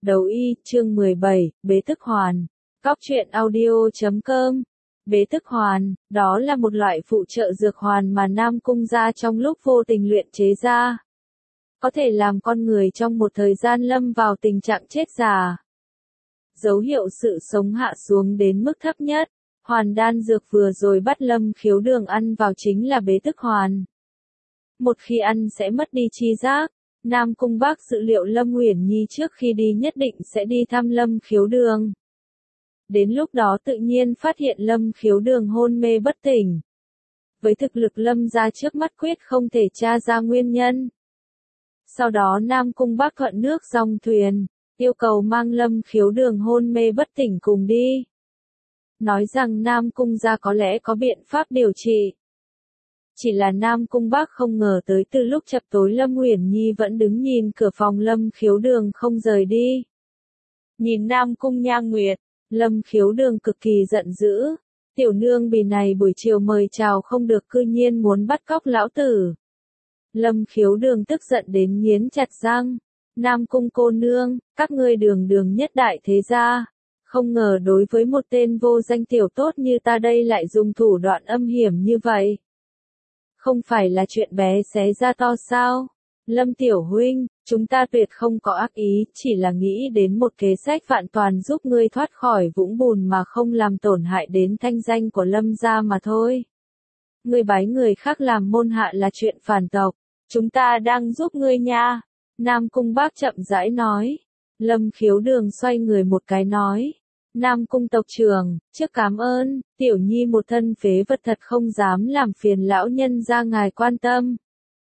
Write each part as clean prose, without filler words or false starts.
Đấu y, chương 17, Bế Tức Hoàn. Cóc truyện audio.com. Bế Tức Hoàn, đó là một loại phụ trợ dược hoàn mà Nam Cung gia trong lúc vô tình luyện chế ra. Có thể làm con người trong một thời gian lâm vào tình trạng chết già. Dấu hiệu sự sống hạ xuống đến mức thấp nhất. Hoàn đan dược vừa rồi bắt Lâm Khiếu Đường ăn vào chính là Bế Tức Hoàn. Một khi ăn sẽ mất đi tri giác. Nam Cung Bác dự liệu Lâm Uyển Nhi trước khi đi nhất định sẽ đi thăm Lâm Khiếu Đường. Đến lúc đó tự nhiên phát hiện Lâm Khiếu Đường hôn mê bất tỉnh. Với thực lực Lâm gia trước mắt quyết không thể tra ra nguyên nhân. Sau đó Nam Cung Bác thuận nước dòng thuyền, yêu cầu mang Lâm Khiếu Đường hôn mê bất tỉnh cùng đi. Nói rằng Nam Cung gia có lẽ có biện pháp điều trị. Chỉ là Nam Cung Bác không ngờ tới từ lúc chập tối Lâm Uyển Nhi vẫn đứng nhìn cửa phòng Lâm Khiếu Đường không rời đi. Nhìn Nam Cung Nha Nguyệt, Lâm Khiếu Đường cực kỳ giận dữ. Tiểu nương bì này buổi chiều mời chào không được cư nhiên muốn bắt cóc lão tử. Lâm Khiếu Đường tức giận đến nghiến chặt răng. Nam Cung cô nương, các ngươi đường đường nhất đại thế gia. Không ngờ đối với một tên vô danh tiểu tốt như ta đây lại dùng thủ đoạn âm hiểm như vậy. Không phải là chuyện bé xé ra to sao? Lâm tiểu huynh, chúng ta tuyệt không có ác ý, chỉ là nghĩ đến một kế sách vạn toàn giúp ngươi thoát khỏi vũng bùn mà không làm tổn hại đến thanh danh của Lâm gia mà thôi. Ngươi bái người khác làm môn hạ là chuyện phản tộc, chúng ta đang giúp ngươi nha. Nam Cung Bác chậm rãi nói. Lâm Khiếu Đường xoay người một cái nói. Nam Cung tộc trưởng, trước cảm ơn, tiểu nhi một thân phế vật thật không dám làm phiền lão nhân gia ngài quan tâm.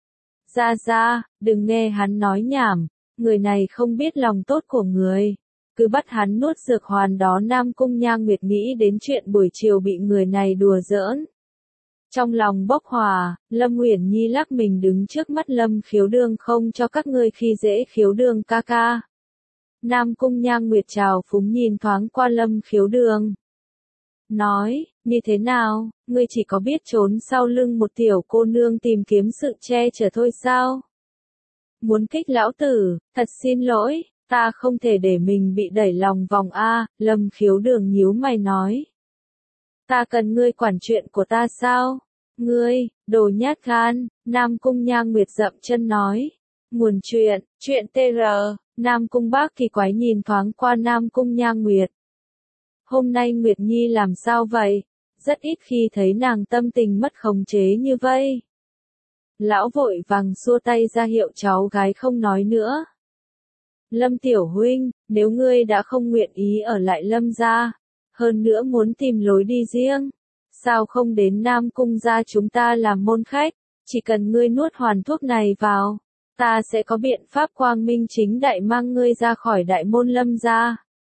Ra, đừng nghe hắn nói nhảm, người này không biết lòng tốt của người. Cứ bắt hắn nuốt dược hoàn đó. Nam Cung Nha Nguyệt nghĩ đến chuyện buổi chiều bị người này đùa giỡn. Trong lòng bốc hỏa, Lâm Uyển Nhi lắc mình đứng trước mắt Lâm Khiếu Đường không cho các ngươi khi dễ Khiếu Đường ca ca. Nam Cung Nha Nguyệt trào phúng nhìn thoáng qua Lâm Khiếu Đường. Nói, như thế nào, ngươi chỉ có biết trốn sau lưng một tiểu cô nương tìm kiếm sự che chở thôi sao? Muốn kích lão tử, thật xin lỗi, ta không thể để mình bị đẩy lòng vòng a. Lâm Khiếu Đường nhíu mày nói. Ta cần ngươi quản chuyện của ta sao? Ngươi, đồ nhát gan. Nam Cung Nha Nguyệt dậm chân nói. Nguồn chuyện TR. Nam Cung Bác kỳ quái nhìn thoáng qua Nam Cung Nha Nguyệt. Hôm nay Nguyệt Nhi làm sao vậy? Rất ít khi thấy nàng tâm tình mất khống chế như vậy. Lão vội vàng xua tay ra hiệu cháu gái không nói nữa. Lâm tiểu huynh, nếu ngươi đã không nguyện ý ở lại Lâm gia, hơn nữa muốn tìm lối đi riêng, sao không đến Nam Cung gia chúng ta làm môn khách, chỉ cần ngươi nuốt hoàn thuốc này vào, ta sẽ có biện pháp quang minh chính đại mang ngươi ra khỏi đại môn Lâm gia.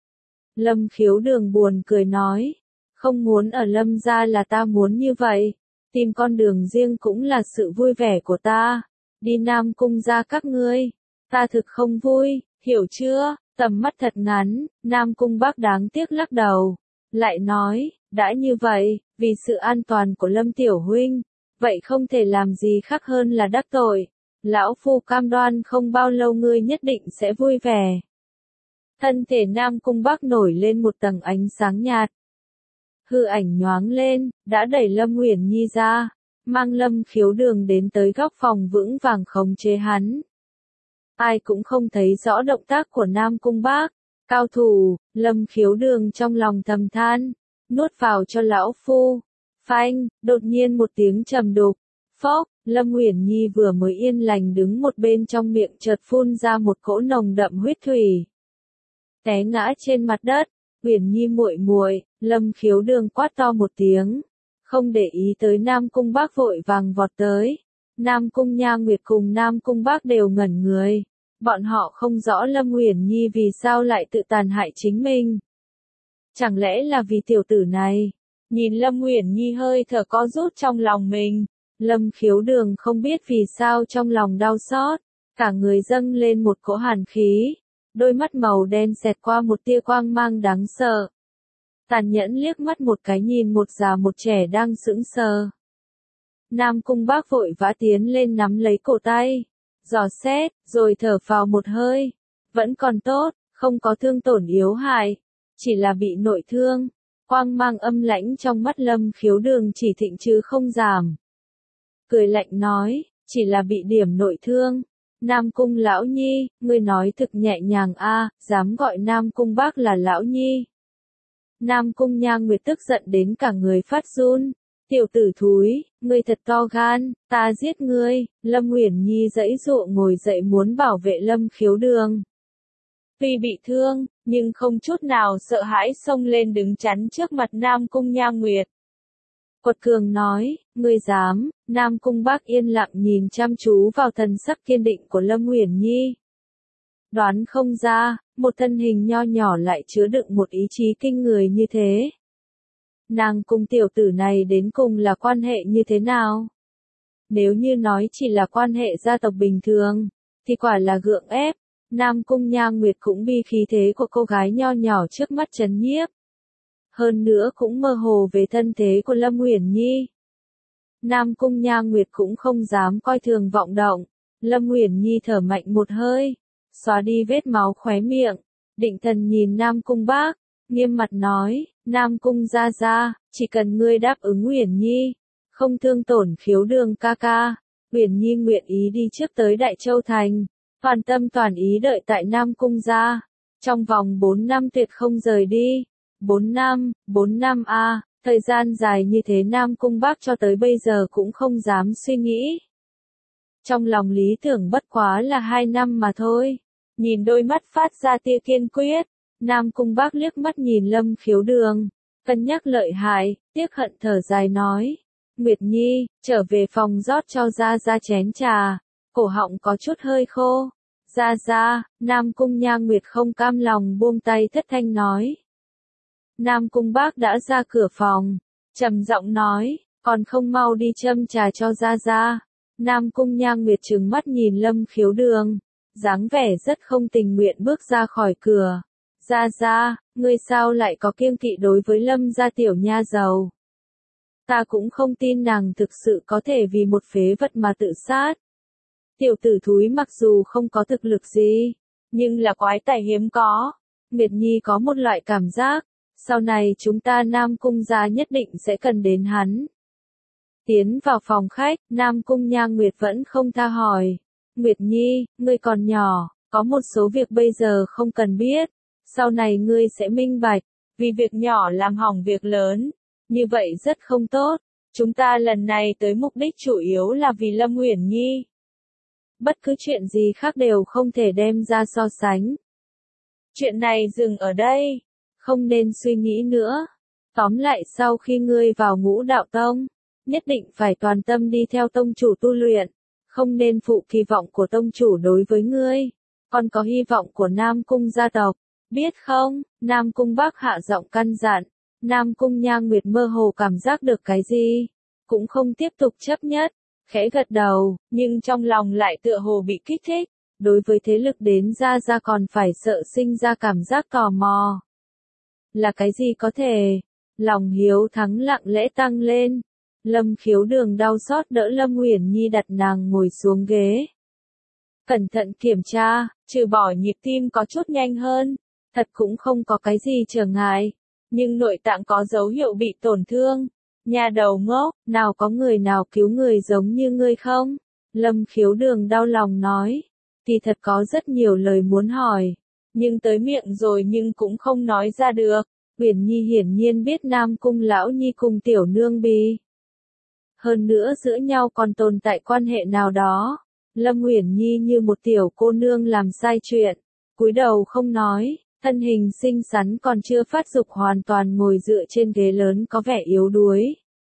Lâm Khiếu Đường buồn cười nói, không muốn ở Lâm gia là ta muốn như vậy, tìm con đường riêng cũng là sự vui vẻ của ta, đi Nam Cung gia các ngươi, ta thực không vui, hiểu chưa? Tầm mắt thật ngắn, Nam Cung Bác đáng tiếc lắc đầu, lại nói, đã như vậy, vì sự an toàn của Lâm tiểu huynh, vậy không thể làm gì khác hơn là đắc tội, lão phu cam đoan không bao lâu ngươi nhất định sẽ vui vẻ. Thân thể Nam Cung Bác nổi lên một tầng ánh sáng nhạt. Hư ảnh nhoáng lên, đã đẩy Lâm Uyển Nhi ra, mang Lâm Khiếu Đường đến tới góc phòng vững vàng khống chế hắn. Ai cũng không thấy rõ động tác của Nam Cung Bác. Cao thủ, Lâm Khiếu Đường trong lòng thầm than, nuốt vào cho lão phu. Phanh, đột nhiên một tiếng trầm đục. Phốc, Lâm Uyển Nhi vừa mới yên lành đứng một bên trong miệng chợt phun ra một cỗ nồng đậm huyết thủy. Té ngã trên mặt đất. Uyển Nhi muội muội, Lâm Khiếu Đường quát to một tiếng, không để ý tới Nam Cung Bác vội vàng vọt tới. Nam Cung Nha Nguyệt cùng Nam Cung Bác đều ngẩn người. Bọn họ không rõ Lâm Uyển Nhi vì sao lại tự tàn hại chính mình. Chẳng lẽ là vì tiểu tử này? Nhìn Lâm Uyển Nhi hơi thở co rút trong lòng mình, Lâm Khiếu Đường không biết vì sao trong lòng đau xót, cả người dâng lên một cỗ hàn khí, đôi mắt màu đen xẹt qua một tia quang mang đáng sợ. Tàn nhẫn liếc mắt một cái nhìn một già một trẻ đang sững sờ. Nam Cung Bác vội vã tiến lên nắm lấy cổ tay, dò xét, rồi thở phào một hơi. Vẫn còn tốt, không có thương tổn yếu hại, chỉ là bị nội thương. Quang mang âm lãnh trong mắt Lâm Khiếu Đường chỉ thịnh chứ không giảm. Cười lạnh nói, chỉ là bị điểm nội thương. Nam Cung lão nhi, ngươi nói thực nhẹ nhàng a, dám gọi Nam Cung bác là lão nhi. Nam Cung Nha Nguyệt tức giận đến cả người phát run. Tiểu tử thúi, ngươi thật to gan, ta giết ngươi. Lâm Uyển Nhi giãy giụa ngồi dậy muốn bảo vệ Lâm Khiếu Đường. Tuy bị thương, nhưng không chút nào sợ hãi xông lên đứng chắn trước mặt Nam Cung Nha Nguyệt. Quật cường nói, ngươi dám. Nam Cung bác yên lặng nhìn chăm chú vào thần sắc kiên định của Lâm Uyển Nhi. Đoán không ra, một thân hình nho nhỏ lại chứa đựng một ý chí kinh người như thế. Nàng cùng tiểu tử này đến cùng là quan hệ như thế nào? Nếu như nói chỉ là quan hệ gia tộc bình thường, thì quả là gượng ép. Nam Cung Nha Nguyệt cũng bi khí thế của cô gái nho nhỏ trước mắt trấn nhiếp. Hơn nữa cũng mơ hồ về thân thế của Lâm Uyển Nhi. Nam Cung Nha Nguyệt cũng không dám coi thường vọng động. Lâm Uyển Nhi thở mạnh một hơi, xóa đi vết máu khóe miệng, định thần nhìn Nam Cung bác, nghiêm mặt nói, Nam Cung gia gia, chỉ cần ngươi đáp ứng Uyển Nhi, không thương tổn Khiếu Đường ca ca, Uyển Nhi nguyện ý đi trước tới Đại Châu Thành, toàn tâm toàn ý đợi tại Nam Cung gia, trong vòng 4 năm tuyệt không rời đi. 4 năm a, thời gian dài như thế Nam Cung bác cho tới bây giờ cũng không dám suy nghĩ. Trong lòng lý tưởng bất quá là 2 năm mà thôi. Nhìn đôi mắt phát ra tia kiên quyết, Nam Cung bác liếc mắt nhìn Lâm Khiếu Đường, cân nhắc lợi hại, tiếc hận thở dài nói. Nguyệt Nhi, trở về phòng rót cho Gia Gia chén trà, cổ họng có chút hơi khô. Gia Gia, Nam Cung Nha Nguyệt không cam lòng buông tay thất thanh nói. Nam Cung bác đã ra cửa phòng, trầm giọng nói, còn không mau đi châm trà cho Gia Gia. Nam Cung Nha Nguyệt trừng mắt nhìn Lâm Khiếu Đường, dáng vẻ rất không tình nguyện bước ra khỏi cửa. Gia Gia, ngươi sao lại có kiêng kỵ đối với Lâm gia tiểu nha đầu? Ta cũng không tin nàng thực sự có thể vì một phế vật mà tự sát. Tiểu tử thúi mặc dù không có thực lực gì, nhưng là quái tài hiếm có. Nguyệt Nhi có một loại cảm giác, sau này chúng ta Nam Cung gia nhất định sẽ cần đến hắn. Tiến vào phòng khách, Nam Cung Nha Nguyệt vẫn không tha hỏi. Nguyệt Nhi, ngươi còn nhỏ, có một số việc bây giờ không cần biết. Sau này ngươi sẽ minh bạch, vì việc nhỏ làm hỏng việc lớn. Như vậy rất không tốt. Chúng ta lần này tới mục đích chủ yếu là vì Lâm Uyển Nhi. Bất cứ chuyện gì khác đều không thể đem ra so sánh. Chuyện này dừng ở đây. Không nên suy nghĩ nữa. Tóm lại sau khi ngươi vào Ngũ Đạo Tông, nhất định phải toàn tâm đi theo tông chủ tu luyện. Không nên phụ kỳ vọng của tông chủ đối với ngươi. Còn có hy vọng của Nam Cung gia tộc. Biết không? Nam Cung bác hạ giọng căn dặn. Nam Cung Nha Nguyệt mơ hồ cảm giác được cái gì. Cũng không tiếp tục chấp nhất. Khẽ gật đầu, nhưng trong lòng lại tựa hồ bị kích thích. Đối với thế lực đến Gia Gia còn phải sợ sinh ra cảm giác tò mò. Là cái gì có thể? Lòng hiếu thắng lặng lẽ tăng lên. Lâm Khiếu Đường đau xót đỡ Lâm Uyển Nhi đặt nàng ngồi xuống ghế. Cẩn thận kiểm tra, trừ bỏ nhịp tim có chút nhanh hơn, thật cũng không có cái gì trở ngại, nhưng nội tạng có dấu hiệu bị tổn thương. Nhà đầu ngốc, nào có người nào cứu người giống như ngươi không? Lâm Khiếu Đường đau lòng nói, thì thật có rất nhiều lời muốn hỏi, nhưng tới miệng rồi nhưng cũng không nói ra được. Uyển Nhi hiển nhiên biết Nam Cung lão nhi cùng tiểu nương bì. Hơn nữa giữa nhau còn tồn tại quan hệ nào đó. Lâm Uyển Nhi như một tiểu cô nương làm sai chuyện, cúi đầu không nói, thân hình xinh xắn còn chưa phát dục hoàn toàn ngồi dựa trên ghế lớn có vẻ yếu đuối.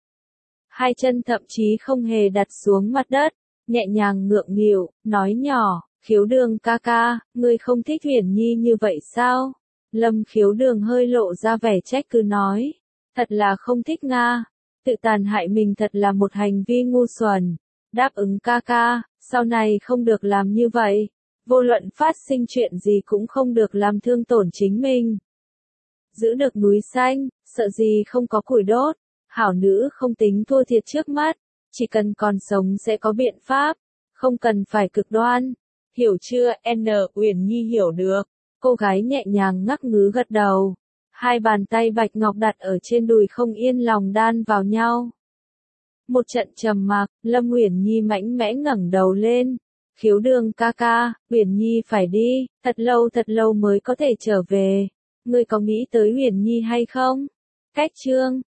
Hai chân thậm chí không hề đặt xuống mặt đất, nhẹ nhàng ngượng nghịu, nói nhỏ, Khiếu Đường ca ca, ngươi không thích Uyển Nhi như vậy sao? Lâm Khiếu Đường hơi lộ ra vẻ trách cứ nói, thật là không thích nga, tự tàn hại mình thật là một hành vi ngu xuẩn. Đáp ứng ca ca, sau này không được làm như vậy. Vô luận phát sinh chuyện gì cũng không được làm thương tổn chính mình. Giữ được núi xanh, sợ gì không có củi đốt. Hảo nữ không tính thua thiệt trước mắt, chỉ cần còn sống sẽ có biện pháp, không cần phải cực đoan. Hiểu chưa? Uyển Nhi hiểu được. Cô gái nhẹ nhàng ngắc ngứ gật đầu. Hai bàn tay bạch ngọc đặt ở trên đùi không yên lòng đan vào nhau. Một trận trầm mặc, Lâm Uyển Nhi mạnh mẽ ngẩng đầu lên. Khiếu Đường ca ca, Uyển Nhi phải đi, thật lâu mới có thể trở về. Ngươi có nghĩ tới Uyển Nhi hay không? Cách chương